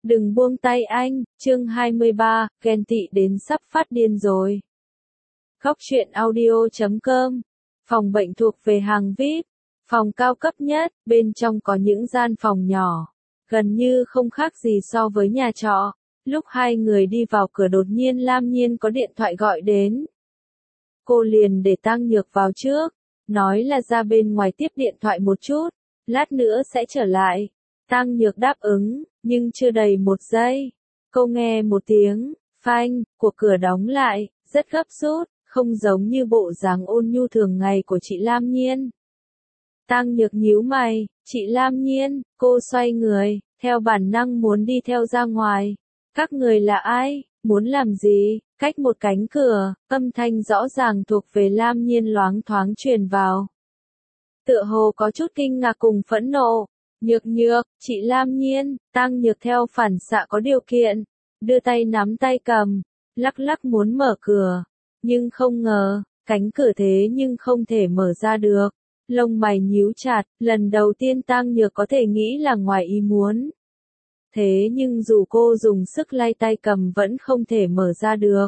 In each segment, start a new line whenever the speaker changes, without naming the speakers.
Đừng buông tay anh, chương 23, ghen tị đến sắp phát điên rồi. Góc truyện audio.com. Phòng bệnh thuộc về hàng VIP, phòng cao cấp nhất, bên trong có những gian phòng nhỏ, gần như không khác gì so với nhà trọ. Lúc hai người đi vào cửa đột nhiên Lam Nhiên có điện thoại gọi đến. Cô liền để Tăng Nhược vào trước, nói là ra bên ngoài tiếp điện thoại một chút, lát nữa sẽ trở lại. Tăng Nhược đáp ứng, nhưng chưa đầy một giây. Cô nghe một tiếng, phanh, của cửa đóng lại, rất gấp rút, không giống như bộ dáng ôn nhu thường ngày của chị Lam Nhiên. Tăng Nhược nhíu mày, chị Lam Nhiên, cô xoay người, theo bản năng muốn đi theo ra ngoài. Các người là ai, muốn làm gì? Cách một cánh cửa, âm thanh rõ ràng thuộc về Lam Nhiên loáng thoáng truyền vào. Tựa hồ có chút kinh ngạc cùng phẫn nộ. Nhược nhược, chị Lam Nhiên, Tăng Nhược theo phản xạ có điều kiện, đưa tay nắm tay cầm, lắc lắc muốn mở cửa, nhưng không ngờ, cánh cửa thế nhưng không thể mở ra được. Lông mày nhíu chặt, lần đầu tiên Tăng Nhược có thể nghĩ là ngoài ý muốn. Thế nhưng dù cô dùng sức lay tay cầm vẫn không thể mở ra được.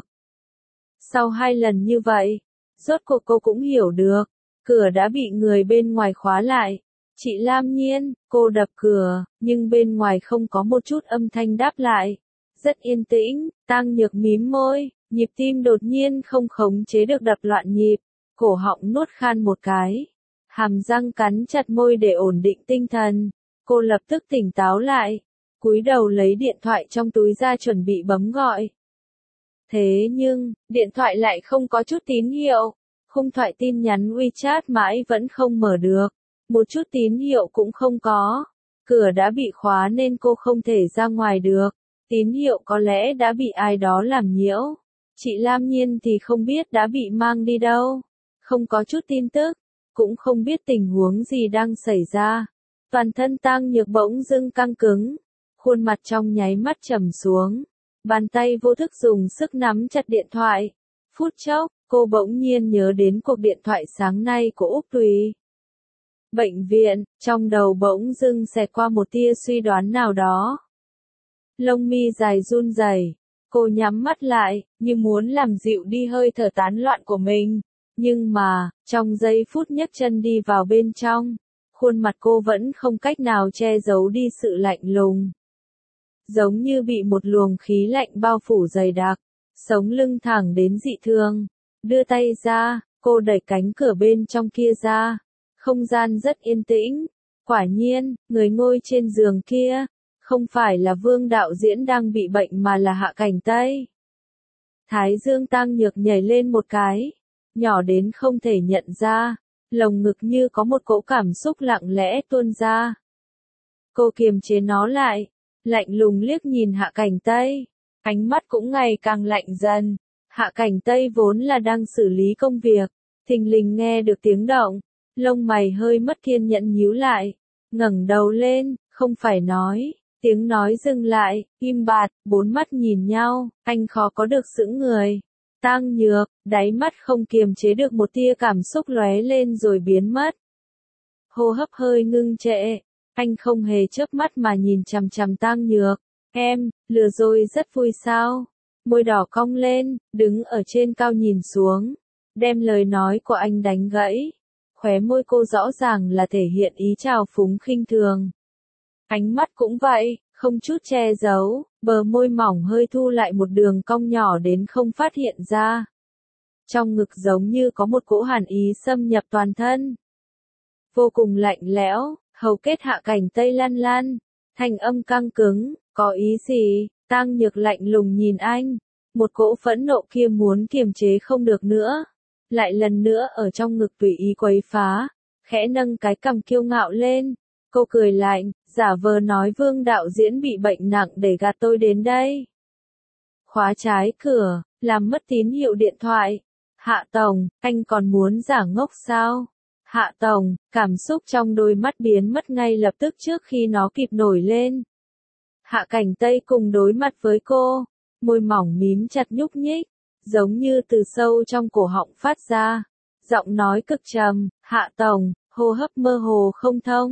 Sau 2 lần như vậy, rốt cuộc cô cũng hiểu được, cửa đã bị người bên ngoài khóa lại. Chị Lam Nhiên, cô đập cửa, nhưng bên ngoài không có một chút âm thanh đáp lại. Rất yên tĩnh, Tăng Nhược mím môi, nhịp tim đột nhiên không khống chế được đập loạn nhịp, cổ họng nuốt khan một cái. Hàm răng cắn chặt môi để ổn định tinh thần, cô lập tức tỉnh táo lại, cúi đầu lấy điện thoại trong túi ra chuẩn bị bấm gọi. Thế nhưng, điện thoại lại không có chút tín hiệu, khung thoại tin nhắn WeChat mãi vẫn không mở được. Một chút tín hiệu cũng không có. Cửa đã bị khóa nên cô không thể ra ngoài được. Tín hiệu có lẽ đã bị ai đó làm nhiễu. Chị Lam Nhiên thì không biết đã bị mang đi đâu. Không có chút tin tức. Cũng không biết tình huống gì đang xảy ra. Toàn thân Tăng Nhược bỗng dưng căng cứng. Khuôn mặt trong nháy mắt trầm xuống. Bàn tay vô thức dùng sức nắm chặt điện thoại. Phút chốc, cô bỗng nhiên nhớ đến cuộc điện thoại sáng nay của Úc Tùy. Bệnh viện, trong đầu bỗng dưng xẹt qua một tia suy đoán nào đó. Lông mi dài run rẩy, cô nhắm mắt lại, như muốn làm dịu đi hơi thở tán loạn của mình. Nhưng mà, trong giây phút nhấc chân đi vào bên trong, khuôn mặt cô vẫn không cách nào che giấu đi sự lạnh lùng. Giống như bị một luồng khí lạnh bao phủ dày đặc, sống lưng thẳng đến dị thường. Đưa tay ra, cô đẩy cánh cửa bên trong kia ra. Không gian rất yên tĩnh. Quả nhiên, người ngồi trên giường kia, không phải là Vương đạo diễn đang bị bệnh mà là Hạ Cảnh Tây. Thái dương Tăng Nhược nhảy lên một cái, nhỏ đến không thể nhận ra, lồng ngực như có một cỗ cảm xúc lặng lẽ tuôn ra. Cô kiềm chế nó lại, lạnh lùng liếc nhìn Hạ Cảnh Tây, ánh mắt cũng ngày càng lạnh dần. Hạ Cảnh Tây vốn là đang xử lý công việc, thình lình nghe được tiếng động. Lông mày hơi mất kiên nhẫn nhíu lại, ngẩng đầu lên, không phải nói, tiếng nói dừng lại, im bặt, 4 mắt nhìn nhau, anh khó có được sững người. Tăng Nhược, đáy mắt không kiềm chế được một tia cảm xúc lóe lên rồi biến mất. Hô hấp hơi ngưng trệ, anh không hề chớp mắt mà nhìn chằm chằm Tăng Nhược. Em, lừa rồi rất vui sao? Môi đỏ cong lên, đứng ở trên cao nhìn xuống, đem lời nói của anh đánh gãy. Khóe môi cô rõ ràng là thể hiện ý trào phúng khinh thường. Ánh mắt cũng vậy, không chút che giấu, bờ môi mỏng hơi thu lại một đường cong nhỏ đến không phát hiện ra. Trong ngực giống như có một cỗ hàn ý xâm nhập toàn thân. Vô cùng lạnh lẽo, hầu kết Hạ Cảnh Tây lăn lăn, thanh âm căng cứng, có ý gì? Tăng Nhược lạnh lùng nhìn anh, một cỗ phẫn nộ kia muốn kiềm chế không được nữa. Lại lần nữa ở trong ngực tùy ý quấy phá, khẽ nâng cái cằm kiêu ngạo lên. Cô cười lạnh, giả vờ nói Vương đạo diễn bị bệnh nặng để gạt tôi đến đây. Khóa trái cửa, làm mất tín hiệu điện thoại. Hạ Tổng, anh còn muốn giả ngốc sao? Hạ Tổng, cảm xúc trong đôi mắt biến mất ngay lập tức trước khi nó kịp nổi lên. Hạ Cảnh Tây cùng đối mặt với cô, môi mỏng mím chặt nhúc nhích. Giống như từ sâu trong cổ họng phát ra, giọng nói cực trầm, Hạ Tổng, hô hấp mơ hồ không thông,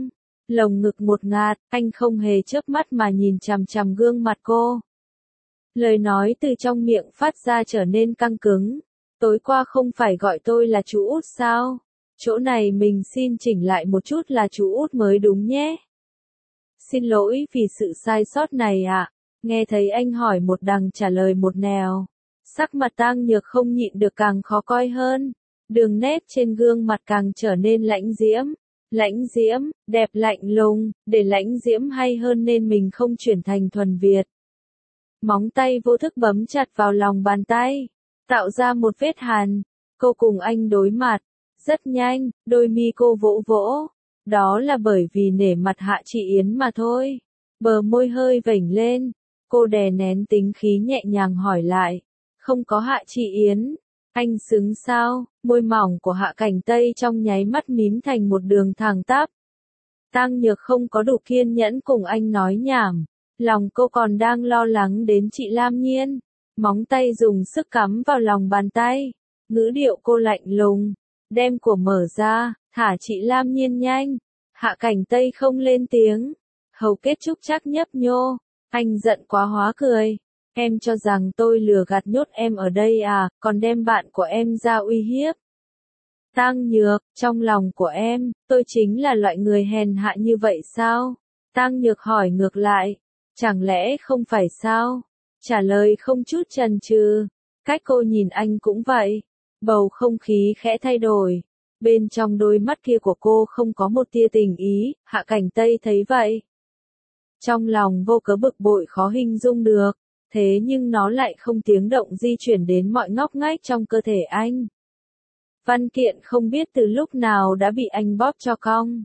Lồng ngực một ngạt, anh không hề chớp mắt mà nhìn chằm chằm gương mặt cô. Lời nói từ trong miệng phát ra trở nên căng cứng. Tối qua không phải gọi tôi là chú út sao? Chỗ này mình xin chỉnh lại một chút là chú út mới đúng nhé. Xin lỗi vì sự sai sót này ạ. Nghe thấy anh hỏi một đằng trả lời một nẻo. Sắc mặt Tang Nhược không nhịn được càng khó coi hơn. Đường nét trên gương mặt càng trở nên lãnh diễm. Lãnh diễm, đẹp lạnh lùng, để lãnh diễm hay hơn nên mình không chuyển thành thuần Việt. Móng tay vô thức bấm chặt vào lòng bàn tay, tạo ra một vết hằn. Cô cùng anh đối mặt, rất nhanh, đôi mi cô vỗ vỗ. Đó là bởi vì nể mặt Hạ Chị Yến mà thôi. Bờ môi hơi vểnh lên, cô đè nén tính khí nhẹ nhàng hỏi lại. Không có Hạ Chị Yến, anh xứng sao? Môi mỏng của Hạ Cảnh Tây trong nháy mắt mím thành một đường thẳng tắp. Tang Nhược không có đủ kiên nhẫn cùng anh nói nhảm. Lòng cô còn đang lo lắng đến chị Lam Nhiên. Móng tay dùng sức cắm vào lòng bàn tay. Ngữ điệu cô lạnh lùng. Đem của mở ra, thả chị Lam Nhiên nhanh. Hạ Cảnh Tây không lên tiếng. Hầu kết trúc chắc nhấp nhô. Anh giận quá hóa cười. Em cho rằng tôi lừa gạt nhốt em ở đây à, còn đem bạn của em ra uy hiếp. Tang Nhược, trong lòng của em, tôi chính là loại người hèn hạ như vậy sao? Tang Nhược hỏi ngược lại. Chẳng lẽ không phải sao? Trả lời không chút chần chừ. Cách cô nhìn anh cũng vậy. Bầu không khí khẽ thay đổi. Bên trong đôi mắt kia của cô không có một tia tình ý, Hạ Cảnh Tây thấy vậy. Trong lòng vô cớ bực bội khó hình dung được. Thế nhưng nó lại không tiếng động di chuyển đến mọi ngóc ngách trong cơ thể anh. Văn kiện không biết từ lúc nào đã bị anh bóp cho cong.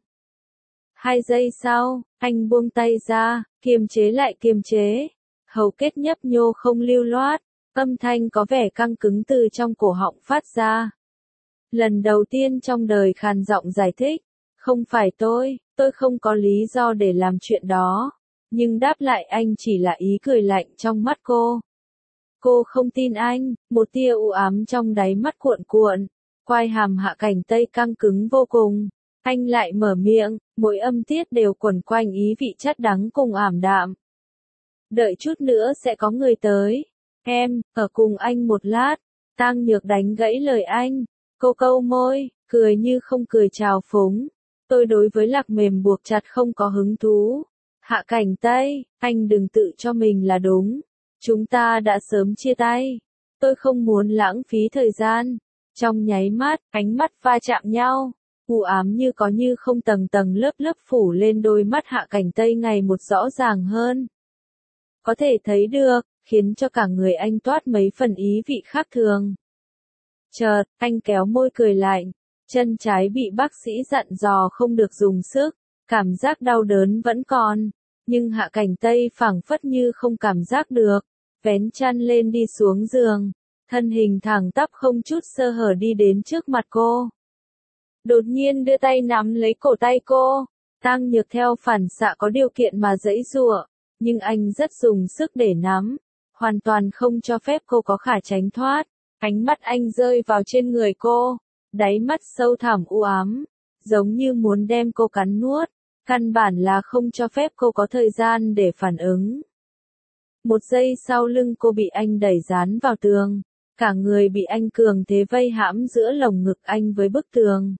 2 giây sau, anh buông tay ra, kiềm chế lại kiềm chế. Hầu kết nhấp nhô không lưu loát, âm thanh có vẻ căng cứng từ trong cổ họng phát ra. Lần đầu tiên trong đời khàn giọng giải thích, không phải tôi không có lý do để làm chuyện đó. Nhưng đáp lại anh chỉ là ý cười lạnh trong mắt cô. Cô không tin anh, một tia u ám trong đáy mắt cuộn cuộn. Quai hàm Hạ Cảnh Tây căng cứng vô cùng. Anh lại mở miệng, mỗi âm tiết đều quẩn quanh ý vị chát đắng cùng ảm đạm. Đợi chút nữa sẽ có người tới. Em, ở cùng anh một lát. Tang Nhược đánh gãy lời anh. Cô câu môi, cười như không cười trào phúng. Tôi đối với lạc mềm buộc chặt không có hứng thú. Hạ Cảnh Tây, anh đừng tự cho mình là đúng. Chúng ta đã sớm chia tay. Tôi không muốn lãng phí thời gian. Trong nháy mắt, ánh mắt va chạm nhau. U ám như có như không tầng tầng lớp lớp phủ lên đôi mắt Hạ Cảnh Tây ngày một rõ ràng hơn. Có thể thấy được, khiến cho cả người anh toát mấy phần ý vị khác thường. Chợt, anh kéo môi cười lạnh. Chân trái bị bác sĩ dặn dò không được dùng sức. Cảm giác đau đớn vẫn còn. Nhưng Hạ Cảnh Tây phảng phất như không cảm giác được. Vén chăn lên đi xuống giường. Thân hình thẳng tắp không chút sơ hở đi đến trước mặt cô. Đột nhiên đưa tay nắm lấy cổ tay cô. Tang Nhược theo phản xạ có điều kiện mà giãy giụa. Nhưng anh rất dùng sức để nắm. Hoàn toàn không cho phép cô có khả tránh thoát. Ánh mắt anh rơi vào trên người cô. Đáy mắt sâu thẳm u ám. Giống như muốn đem cô cắn nuốt. Căn bản là không cho phép cô có thời gian để phản ứng. Một giây sau lưng cô bị anh đẩy dán vào tường. Cả người bị anh cường thế vây hãm giữa lồng ngực anh với bức tường.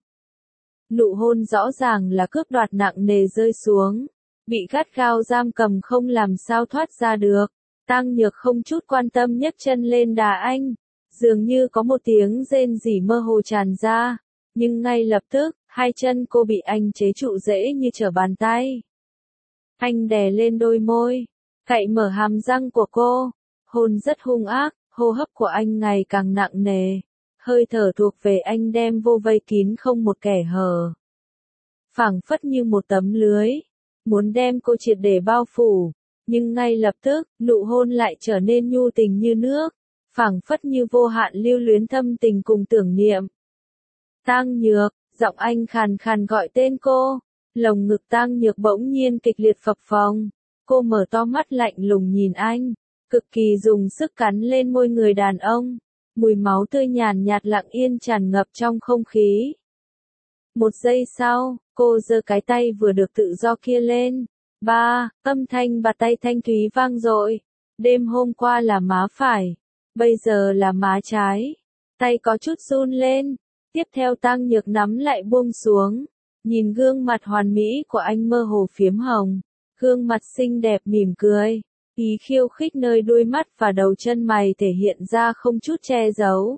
Nụ hôn rõ ràng là cước đoạt nặng nề rơi xuống. Bị gắt gao giam cầm không làm sao thoát ra được. Tang Nhược không chút quan tâm nhấc chân lên đà anh. Dường như có một tiếng rên rỉ mơ hồ tràn ra. Nhưng ngay lập tức, hai chân cô bị anh chế trụ dễ như trở bàn tay. Anh đè lên đôi môi, cạy mở hàm răng của cô. Hôn rất hung ác, hô hấp của anh ngày càng nặng nề. Hơi thở thuộc về anh đem vô vây kín không một kẻ hở. Phảng phất như một tấm lưới. Muốn đem cô triệt để bao phủ. Nhưng ngay lập tức, nụ hôn lại trở nên nhu tình như nước. Phảng phất như vô hạn lưu luyến thâm tình cùng tưởng niệm. Tang Nhược, giọng anh khàn khàn gọi tên cô. Lồng ngực Tang Nhược bỗng nhiên kịch liệt phập phồng. Cô mở to mắt lạnh lùng nhìn anh. Cực kỳ dùng sức cắn lên môi người đàn ông. Mùi máu tươi nhàn nhạt lặng yên tràn ngập trong không khí. Một giây sau, cô giơ cái tay vừa được tự do kia lên. Ba, âm thanh bạt tay thanh thúy vang dội. Đêm hôm qua là má phải, bây giờ là má trái. Tay có chút run lên. Tiếp theo Tang Nhược nắm lại buông xuống. Nhìn gương mặt hoàn mỹ của anh mơ hồ phiếm hồng. Gương mặt xinh đẹp mỉm cười. Ý khiêu khích nơi đuôi mắt và đầu chân mày thể hiện ra không chút che giấu.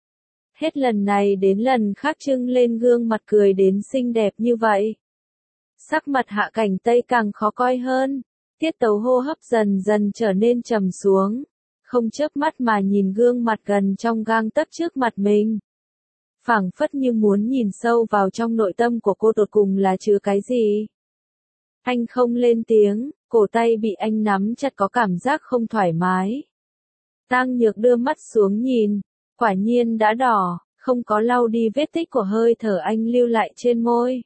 Hết lần này đến lần khác trưng lên gương mặt cười đến xinh đẹp như vậy. Sắc mặt Hạ Cảnh Tây càng khó coi hơn. Tiết tấu hô hấp dần dần trở nên trầm xuống. Không chớp mắt mà nhìn gương mặt gần trong gang tấc trước mặt mình. Phảng phất như muốn nhìn sâu vào trong nội tâm của cô tột cùng là chứa cái gì. Anh không lên tiếng, cổ tay bị anh nắm chặt có cảm giác không thoải mái. Tang Nhược đưa mắt xuống nhìn, quả nhiên đã đỏ, không có lau đi vết tích của hơi thở anh lưu lại trên môi.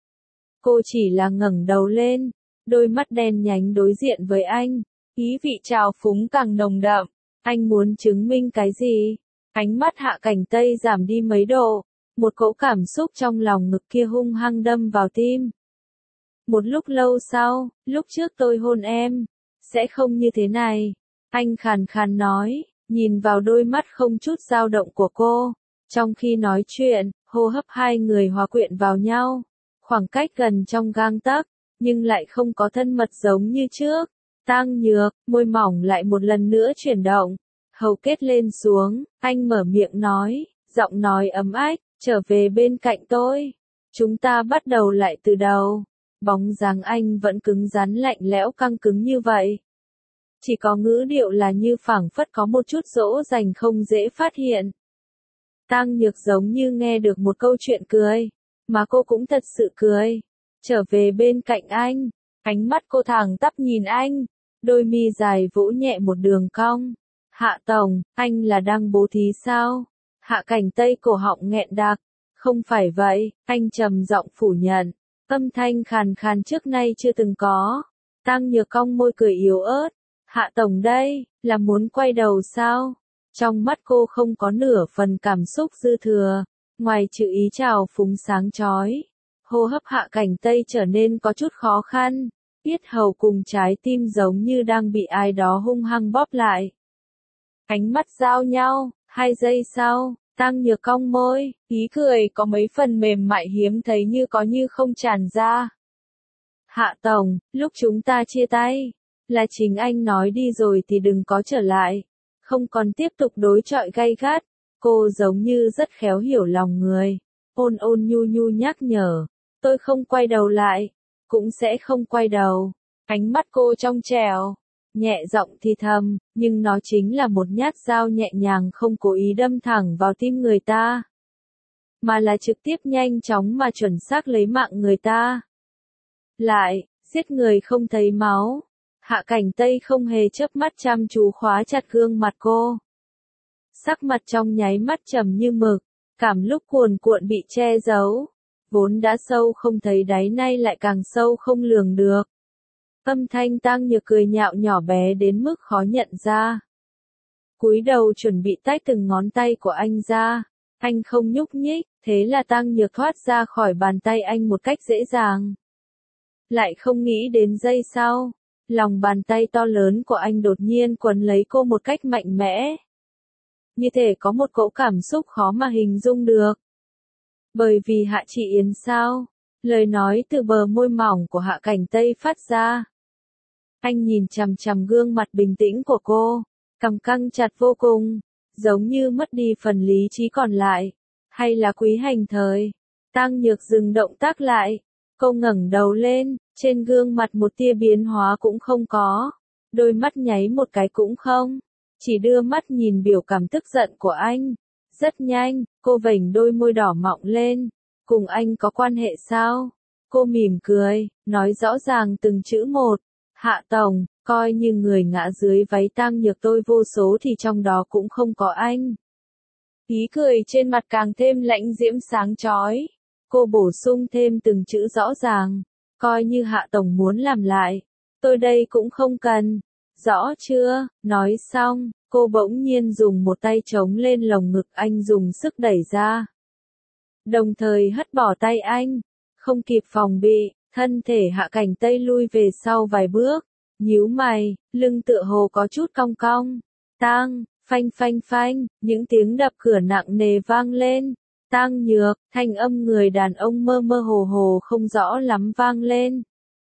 Cô chỉ là ngẩng đầu lên, đôi mắt đen nhánh đối diện với anh, ý vị trào phúng càng nồng đậm. Anh muốn chứng minh cái gì? Ánh mắt Hạ Cảnh Tây giảm đi mấy độ, một cỗ cảm xúc trong lòng ngực kia hung hăng đâm vào tim. Một lúc lâu sau, lúc trước tôi hôn em, sẽ không như thế này. Anh khàn khàn nói, nhìn vào đôi mắt không chút dao động của cô. Trong khi nói chuyện, hô hấp hai người hòa quyện vào nhau. Khoảng cách gần trong gang tấc, nhưng lại không có thân mật giống như trước. Tang Nhược, môi mỏng lại một lần nữa chuyển động. Hầu kết lên xuống, anh mở miệng nói, giọng nói ấm ách, trở về bên cạnh tôi. Chúng ta bắt đầu lại từ đầu. Bóng dáng anh vẫn cứng rắn lạnh lẽo căng cứng như vậy. Chỉ có ngữ điệu là như phảng phất có một chút dỗ dành không dễ phát hiện. Tang Nhược giống như nghe được một câu chuyện cười, mà cô cũng thật sự cười. Trở về bên cạnh anh, ánh mắt cô thẳng tắp nhìn anh, đôi mi dài vỗ nhẹ một đường cong. Hạ Tổng, anh là đang bố thí sao? Hạ Cảnh Tây cổ họng nghẹn đặc. Không phải vậy, anh trầm giọng phủ nhận. Âm thanh khàn khàn trước nay chưa từng có. Tang Nhược cong môi cười yếu ớt. Hạ Tổng đây, là muốn quay đầu sao? Trong mắt cô không có nửa phần cảm xúc dư thừa, ngoài trừ ý trào phúng sáng chói. Hô hấp Hạ Cảnh Tây trở nên có chút khó khăn. Yết hầu cùng trái tim giống như đang bị ai đó hung hăng bóp lại. Ánh mắt giao nhau, 2 giây sau, Tang Nhược cong môi, ý cười có mấy phần mềm mại hiếm thấy như có như không tràn ra. Hạ Tổng, lúc chúng ta chia tay, là chính anh nói đi rồi thì đừng có trở lại, không còn tiếp tục đối chọi gay gắt. Cô giống như rất khéo hiểu lòng người, ôn ôn nhu nhu nhắc nhở, tôi không quay đầu lại, cũng sẽ không quay đầu. Ánh mắt cô trong trẻo, nhẹ giọng thì thầm, nhưng nó chính là một nhát dao nhẹ nhàng không cố ý đâm thẳng vào tim người ta, mà là trực tiếp nhanh chóng mà chuẩn xác lấy mạng người ta. Lại, giết người không thấy máu. Hạ Cảnh Tây không hề chớp mắt chăm chú khóa chặt gương mặt cô. Sắc mặt trong nháy mắt trầm như mực, cảm lúc cuồn cuộn bị che giấu, vốn đã sâu không thấy đáy nay lại càng sâu không lường được. Âm thanh Tang Nhược cười nhạo nhỏ bé đến mức khó nhận ra. Cúi đầu chuẩn bị tách từng ngón tay của anh ra, anh không nhúc nhích, thế là Tang Nhược thoát ra khỏi bàn tay anh một cách dễ dàng. Lại không nghĩ đến giây sau, lòng bàn tay to lớn của anh đột nhiên quấn lấy cô một cách mạnh mẽ. Như thể có một cỗ cảm xúc khó mà hình dung được. Bởi vì Hạ Chị Yến sao? Lời nói từ bờ môi mỏng của Hạ Cảnh Tây phát ra. Anh nhìn chằm chằm gương mặt bình tĩnh của cô, cằm căng chặt vô cùng, giống như mất đi phần lý trí còn lại. Hay là Quý Hành Thời? Tang Nhược dừng động tác lại. Cô ngẩng đầu lên, trên gương mặt một tia biến hóa cũng không có. Đôi mắt nháy một cái cũng không. Chỉ đưa mắt nhìn biểu cảm tức giận của anh. Rất nhanh, cô vểnh đôi môi đỏ mọng lên. Cùng anh có quan hệ sao? Cô mỉm cười, nói rõ ràng từng chữ một. Hạ Tổng, coi như người ngã dưới váy Tang Nhược tôi vô số thì trong đó cũng không có anh. Ý cười trên mặt càng thêm lãnh diễm sáng chói. Cô bổ sung thêm từng chữ rõ ràng. Coi như Hạ Tổng muốn làm lại, tôi đây cũng không cần. Rõ chưa? Nói xong, cô bỗng nhiên dùng một tay chống lên lồng ngực anh dùng sức đẩy ra. đồng thời hất bỏ tay anh. Không kịp phòng bị, thân thể Hạ Cảnh Tây lui về sau vài bước, nhíu mày, lưng tựa hồ có chút cong cong. Tang, phanh phanh phanh, những tiếng đập cửa nặng nề vang lên. Tang Nhược, thanh âm người đàn ông mơ mơ hồ hồ không rõ lắm vang lên.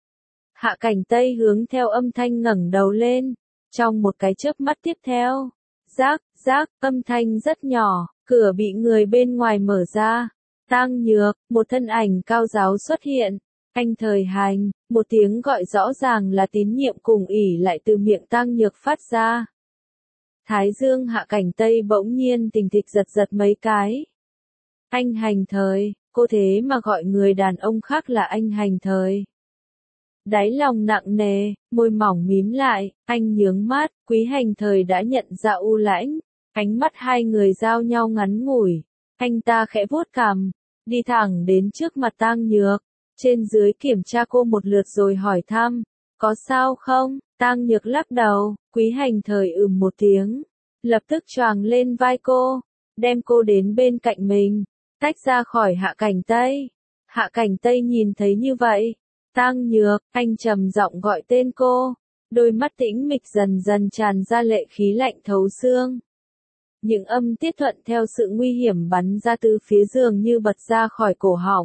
Hạ Cảnh Tây hướng theo âm thanh ngẩng đầu lên. Trong một cái chớp mắt tiếp theo, rác, rác, âm thanh rất nhỏ, cửa bị người bên ngoài mở ra. Tang Nhược, một thân ảnh cao giáo xuất hiện. Anh Thời Hành, một tiếng gọi rõ ràng là tín nhiệm cùng ỉ lại từ miệng Tang Nhược phát ra. Thái dương Hạ Cảnh Tây bỗng nhiên tình thịch giật giật mấy cái. Anh Hành Thời, cô thế mà gọi người đàn ông khác là anh Hành Thời. Đáy lòng nặng nề, môi mỏng mím lại, anh nhướng mắt, Quý Hành Thời đã nhận ra u lãnh. Ánh mắt hai người giao nhau ngắn ngủi. Anh ta khẽ vuốt cằm, đi thẳng đến trước mặt Tang Nhược. Trên dưới kiểm tra cô một lượt rồi hỏi thăm, có sao không? Tang Nhược lắc đầu, Quý Hành Thời một tiếng, lập tức choàng lên vai cô, đem cô đến bên cạnh mình, tách ra khỏi Hạ Cảnh Tây. Hạ Cảnh Tây nhìn thấy như vậy, Tang Nhược, anh trầm giọng gọi tên cô, đôi mắt tĩnh mịch dần dần tràn ra lệ khí lạnh thấu xương. Những âm tiết thuận theo sự nguy hiểm bắn ra từ phía giường như bật ra khỏi cổ họng.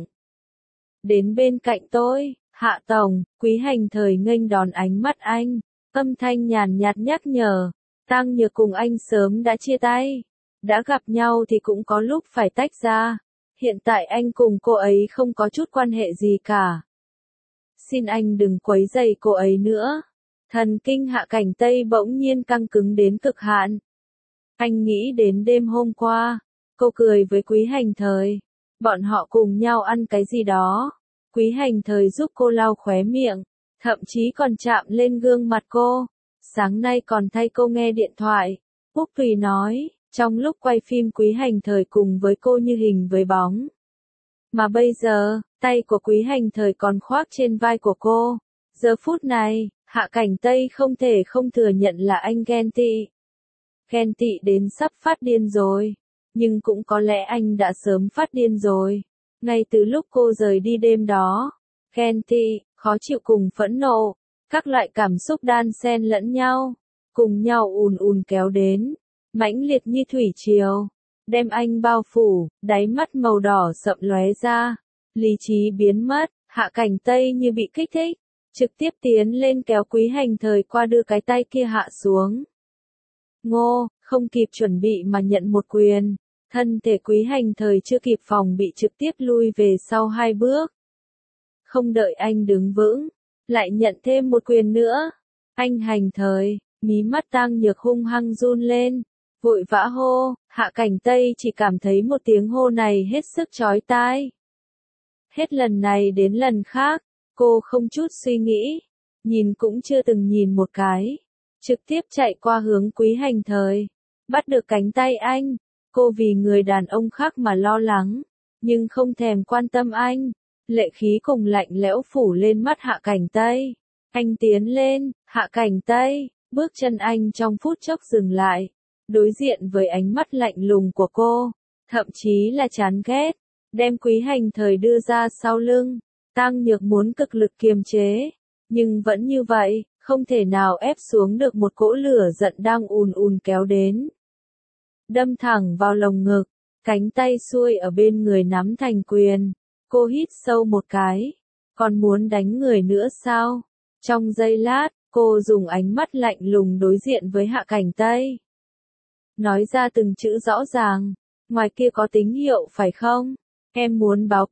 Đến bên cạnh tôi, Hạ Tổng, Quý Hành Thời nghênh đón ánh mắt anh, âm thanh nhàn nhạt nhắc nhở, Tang Nhược cùng anh sớm đã chia tay, đã gặp nhau thì cũng có lúc phải tách ra, hiện tại anh cùng cô ấy không có chút quan hệ gì cả. Xin anh đừng quấy rầy cô ấy nữa. Thần kinh Hạ Cảnh Tây bỗng nhiên căng cứng đến cực hạn. Anh nghĩ đến đêm hôm qua, cô cười với Quý Hành Thời. Bọn họ cùng nhau ăn cái gì đó. Quý Hành Thời giúp cô lau khóe miệng, thậm chí còn chạm lên gương mặt cô. Sáng nay còn thay cô nghe điện thoại. Úc Thùy nói, trong lúc quay phim Quý Hành Thời cùng với cô như hình với bóng. Mà bây giờ, tay của Quý Hành Thời còn khoác trên vai của cô. Giờ phút này, Hạ Cảnh Tây không thể không thừa nhận là anh ghen tị. Ghen tị đến sắp phát điên rồi. Nhưng cũng có lẽ anh đã sớm phát điên rồi. Ngay từ lúc cô rời đi đêm đó, ghen tị, khó chịu cùng phẫn nộ, các loại cảm xúc đan xen lẫn nhau, cùng nhau ùn ùn kéo đến, mãnh liệt như thủy triều, đem anh bao phủ, đáy mắt màu đỏ sậm lóe ra, lý trí biến mất, Hạ Cảnh Tây như bị kích thích, trực tiếp tiến lên kéo Quý Hành Thời qua đưa cái tay kia hạ xuống. Ngô, không kịp chuẩn bị mà nhận một quyền. Thân thể Quý Hành Thời chưa kịp phòng bị trực tiếp lui về sau 2 bước. Không đợi anh đứng vững, lại nhận thêm một quyền nữa. Anh Hành Thời, mí mắt Tang Nhược hung hăng run lên, vội vã hô, Hạ Cảnh Tây chỉ cảm thấy một tiếng hô này hết sức chói tai. Hết lần này đến lần khác, cô không chút suy nghĩ, nhìn cũng chưa từng nhìn một cái, trực tiếp chạy qua hướng Quý Hành Thời, bắt được cánh tay anh. Cô vì người đàn ông khác mà lo lắng, nhưng không thèm quan tâm anh. Lệ khí cùng lạnh lẽo phủ lên mắt Hạ Cảnh Tây. Anh tiến lên, Hạ Cảnh Tây, bước chân anh trong phút chốc dừng lại, đối diện với ánh mắt lạnh lùng của cô, thậm chí là chán ghét, đem Quý Hành Thời đưa ra sau lưng. Tang Nhược muốn cực lực kiềm chế, nhưng vẫn như vậy, không thể nào ép xuống được một cỗ lửa giận đang ùn ùn kéo đến. Đâm thẳng vào lồng ngực, cánh tay xuôi ở bên người nắm thành quyền. Cô hít sâu một cái, còn muốn đánh người nữa sao? Trong giây lát, cô dùng ánh mắt lạnh lùng đối diện với Hạ Cảnh Tây. Nói ra từng chữ rõ ràng, ngoài kia có tín hiệu phải không? Em muốn báo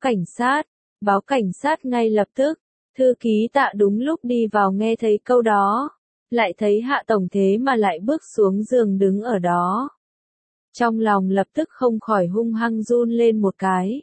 cảnh sát ngay lập tức. Thư ký Tạ đúng lúc đi vào nghe thấy câu đó, lại thấy Hạ Tổng thế mà lại bước xuống giường đứng ở đó. Trong lòng lập tức không khỏi hung hăng run lên một cái.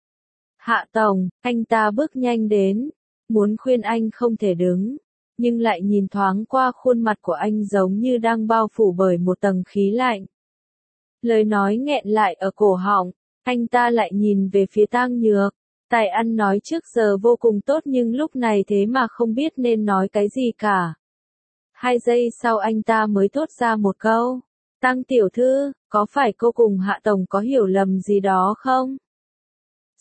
Hạ Tổng, anh ta bước nhanh đến, muốn khuyên anh không thể đứng, nhưng lại nhìn thoáng qua khuôn mặt của anh giống như đang bao phủ bởi một tầng khí lạnh. Lời nói nghẹn lại ở cổ họng, anh ta lại nhìn về phía Tang Nhược. Tài ăn nói trước giờ vô cùng tốt nhưng lúc này thế mà không biết nên nói cái gì cả. 2 giây sau anh ta mới thốt ra một câu. Tang tiểu thư, có phải cô cùng Hạ Tổng có hiểu lầm gì đó không?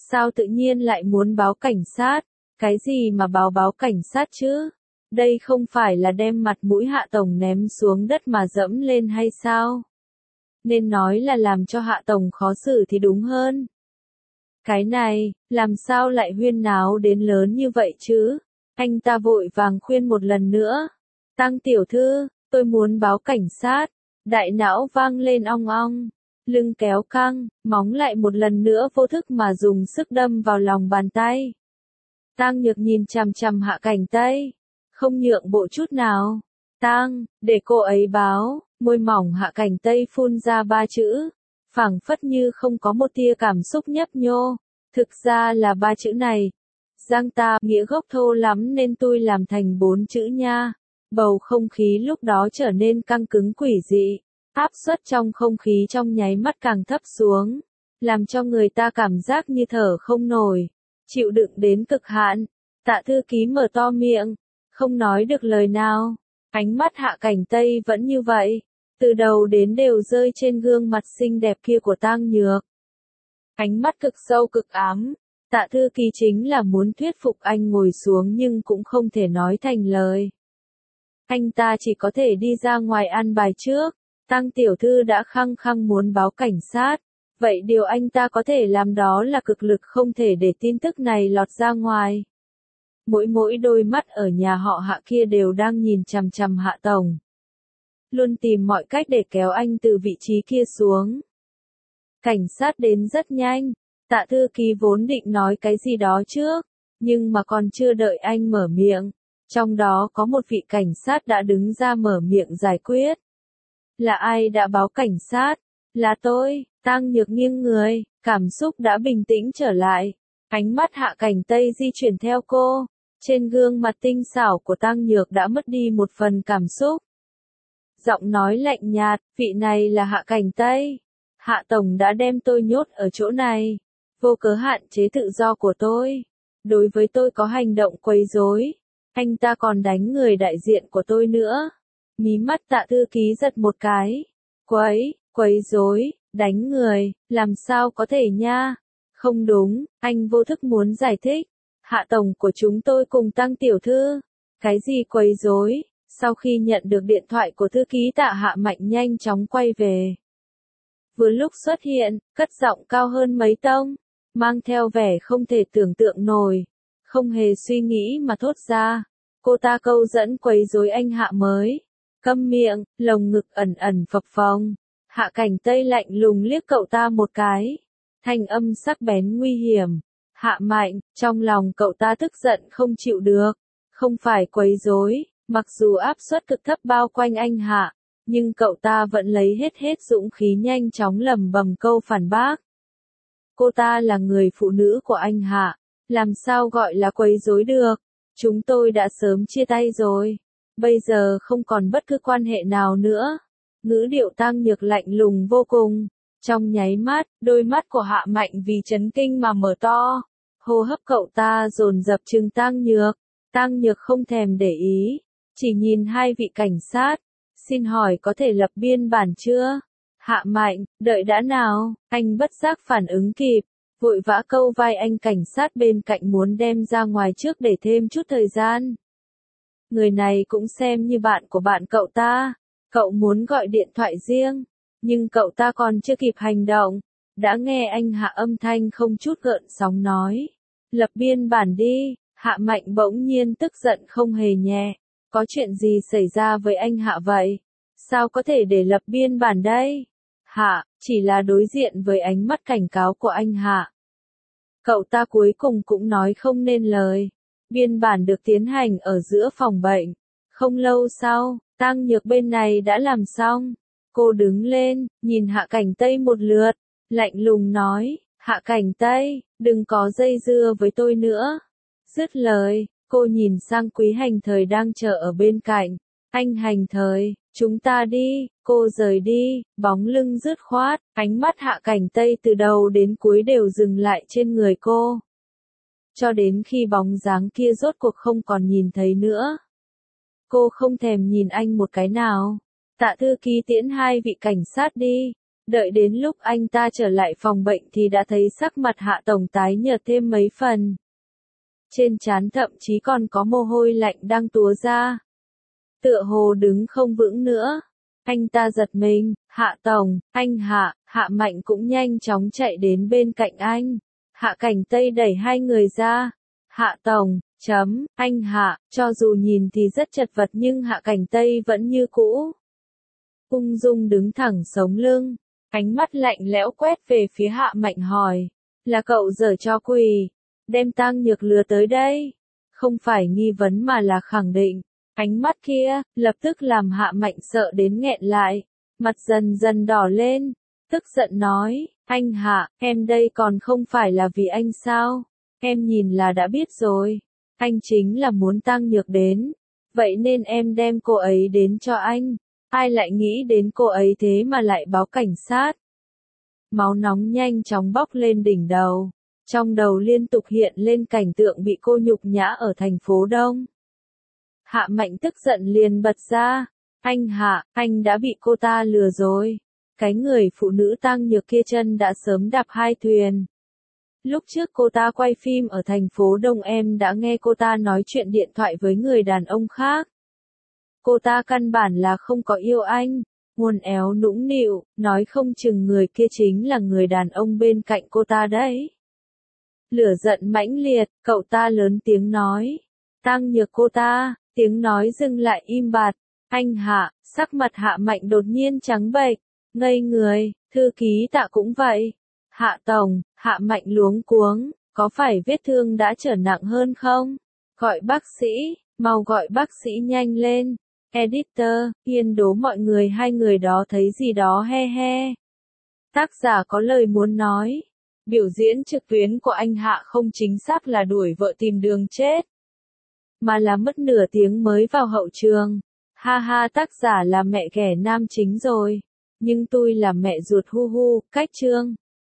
Sao tự nhiên lại muốn báo cảnh sát? Cái gì mà báo cảnh sát chứ? Đây không phải là đem mặt mũi Hạ Tổng ném xuống đất mà dẫm lên hay sao? Nên nói là làm cho Hạ Tổng khó xử thì đúng hơn. Cái này, làm sao lại huyên náo đến lớn như vậy chứ? Anh ta vội vàng khuyên một lần nữa. Tăng tiểu thư, tôi muốn báo cảnh sát. Đại não vang lên ong ong. Lưng kéo căng, móng lại một lần nữa vô thức mà dùng sức đâm vào lòng bàn tay. Tang Nhược nhìn chằm chằm Hạ Cảnh Tây, không nhượng bộ chút nào. Tang, để cô ấy báo, môi mỏng Hạ Cảnh Tây phun ra 3 chữ, phảng phất như không có một tia cảm xúc nhấp nhô. Thực ra là 3 chữ này. Giang ta, nghĩa gốc thô lắm nên tôi làm thành 4 chữ nha. Bầu không khí lúc đó trở nên căng cứng quỷ dị. Áp suất trong không khí trong nháy mắt càng thấp xuống, làm cho người ta cảm giác như thở không nổi, chịu đựng đến cực hạn. Tạ thư ký mở to miệng, không nói được lời nào. Ánh mắt Hạ Cảnh Tây vẫn như vậy, từ đầu đến đều rơi trên gương mặt xinh đẹp kia của Tang Nhược. Ánh mắt cực sâu cực ám. Tạ thư ký chính là muốn thuyết phục anh ngồi xuống nhưng cũng không thể nói thành lời. Anh ta chỉ có thể đi ra ngoài ăn bài trước. Tang tiểu thư đã khăng khăng muốn báo cảnh sát, vậy điều anh ta có thể làm đó là cực lực không thể để tin tức này lọt ra ngoài. Mỗi đôi mắt ở nhà họ Hạ kia đều đang nhìn chằm chằm Hạ Tổng, luôn tìm mọi cách để kéo anh từ vị trí kia xuống. Cảnh sát đến rất nhanh, Tạ thư ký vốn định nói cái gì đó trước, nhưng mà còn chưa đợi anh mở miệng, trong đó có một vị cảnh sát đã đứng ra mở miệng giải quyết. Là ai đã báo cảnh sát? Là tôi. Tang Nhược nghiêng người, cảm xúc đã bình tĩnh trở lại. Ánh mắt Hạ Cảnh Tây di chuyển theo cô. Trên gương mặt tinh xảo của Tang Nhược đã mất đi một phần cảm xúc. Giọng nói lạnh nhạt, vị này là Hạ Cảnh Tây. Hạ Tổng đã đem tôi nhốt ở chỗ này, vô cớ hạn chế tự do của tôi. Đối với tôi có hành động quấy rối. Anh ta còn đánh người đại diện của tôi nữa. Mí mắt Tạ thư ký giật một cái. Quấy rối, đánh người, làm sao có thể nha? Không đúng, anh vô thức muốn giải thích. Hạ Tổng của chúng tôi cùng Tang tiểu thư. Cái gì quấy rối? Sau khi nhận được điện thoại của thư ký Tạ, Hạ Mạnh nhanh chóng quay về. Vừa lúc xuất hiện, cất giọng cao hơn mấy tông, mang theo vẻ không thể tưởng tượng nổi. Không hề suy nghĩ mà thốt ra. Cô ta câu dẫn quấy rối anh Hạ mới. Câm miệng, lồng ngực ẩn ẩn phập phồng. Hạ Cảnh Tây lạnh lùng liếc cậu ta một cái. Thanh âm sắc bén nguy hiểm. Hạ Mạnh, trong lòng cậu ta tức giận không chịu được. Không phải quấy rối, mặc dù áp suất cực thấp bao quanh anh Hạ, nhưng cậu ta vẫn lấy hết dũng khí nhanh chóng lẩm bẩm câu phản bác. Cô ta là người phụ nữ của anh Hạ, làm sao gọi là quấy rối được? Chúng tôi đã sớm chia tay rồi. Bây giờ không còn bất cứ quan hệ nào nữa. Ngữ điệu Tang Nhược lạnh lùng vô cùng. Trong nháy mắt, đôi mắt của Hạ Mạnh vì chấn kinh mà mở to. Hô hấp cậu ta dồn dập trừng Tang Nhược. Tang Nhược không thèm để ý, chỉ nhìn hai vị cảnh sát. Xin hỏi có thể lập biên bản chưa? Hạ Mạnh, đợi đã nào, anh bất giác phản ứng kịp. Vội vã câu vai anh cảnh sát bên cạnh muốn đem ra ngoài trước để thêm chút thời gian. Người này cũng xem như bạn của bạn cậu ta. Cậu muốn gọi điện thoại riêng, nhưng cậu ta còn chưa kịp hành động. Đã nghe anh Hạ âm thanh không chút gợn sóng nói. Lập biên bản đi. Hạ Mạnh bỗng nhiên tức giận không hề nhẹ. Có chuyện gì xảy ra với anh Hạ vậy? Sao có thể để lập biên bản đây? Hạ, chỉ là đối diện với ánh mắt cảnh cáo của anh Hạ. Cậu ta cuối cùng cũng nói không nên lời. Biên bản được tiến hành ở giữa phòng bệnh. Không lâu sau, Tang Nhược bên này đã làm xong. Cô đứng lên, nhìn Hạ Cảnh Tây một lượt, lạnh lùng nói, Hạ Cảnh Tây, đừng có dây dưa với tôi nữa. Dứt lời, cô nhìn sang Quý Hành Thời đang chờ ở bên cạnh. Anh Hành Thời, chúng ta đi. Cô rời đi, bóng lưng dứt khoát, ánh mắt Hạ Cảnh Tây từ đầu đến cuối đều dừng lại trên người cô. Cho đến khi bóng dáng kia rốt cuộc không còn nhìn thấy nữa. Cô không thèm nhìn anh một cái nào. Tạ thư ký tiễn hai vị cảnh sát đi. Đợi đến lúc anh ta trở lại phòng bệnh thì đã thấy sắc mặt Hạ Tổng tái nhợt thêm mấy phần. Trên trán thậm chí còn có mồ hôi lạnh đang túa ra. Tựa hồ đứng không vững nữa. Anh ta giật mình, Hạ Tổng, anh Hạ, Hạ Mạnh cũng nhanh chóng chạy đến bên cạnh anh. Hạ Cảnh Tây đẩy hai người ra. Hạ Tổng, anh Hạ, cho dù nhìn thì rất chật vật nhưng Hạ Cảnh Tây vẫn như cũ. Ung dung đứng thẳng sống lưng, ánh mắt lạnh lẽo quét về phía Hạ Mạnh hỏi. Là cậu giở trò quỷ, đem Tang Nhược lừa tới đây. Không phải nghi vấn mà là khẳng định. Ánh mắt kia, lập tức làm Hạ Mạnh sợ đến nghẹn lại. Mặt dần dần đỏ lên, tức giận nói, anh Hạ, em đây còn không phải là vì anh sao? Em nhìn là đã biết rồi. Anh chính là muốn Tang Nhược đến. Vậy nên em đem cô ấy đến cho anh. Ai lại nghĩ đến cô ấy thế mà lại báo cảnh sát. Máu nóng nhanh chóng bốc lên đỉnh đầu. Trong đầu liên tục hiện lên cảnh tượng bị cô nhục nhã ở thành phố Đông. Hạ Mạnh tức giận liền bật ra. Anh Hạ, anh đã bị cô ta lừa rồi. Cái người phụ nữ Tang Nhược kia chân đã sớm đạp hai thuyền. Lúc trước cô ta quay phim ở thành phố Đông em đã nghe cô ta nói chuyện điện thoại với người đàn ông khác. Cô ta căn bản là không có yêu anh. Uốn éo nũng nịu, nói không chừng người kia chính là người đàn ông bên cạnh cô ta đấy. Lửa giận mãnh liệt, cậu ta lớn tiếng nói. Tang Nhược cô ta, tiếng nói dừng lại im bặt. Anh Hạ, sắc mặt Hạ Mạnh đột nhiên trắng bệch, ngây người, thư ký Tạ cũng vậy. Hạ Tổng, Hạ Mạnh luống cuống, có phải vết thương đã trở nặng hơn không? Gọi bác sĩ, mau gọi bác sĩ nhanh lên. Editor, yên đố mọi người hai người đó thấy gì đó he he. Tác giả có lời muốn nói. Biểu diễn trực tuyến của anh Hạ không chính xác là đuổi vợ tìm đường chết, mà là mất nửa tiếng mới vào hậu trường. Ha ha, tác giả là mẹ ghẻ nam chính rồi. Nhưng tôi là mẹ ruột hu hu, cách chương.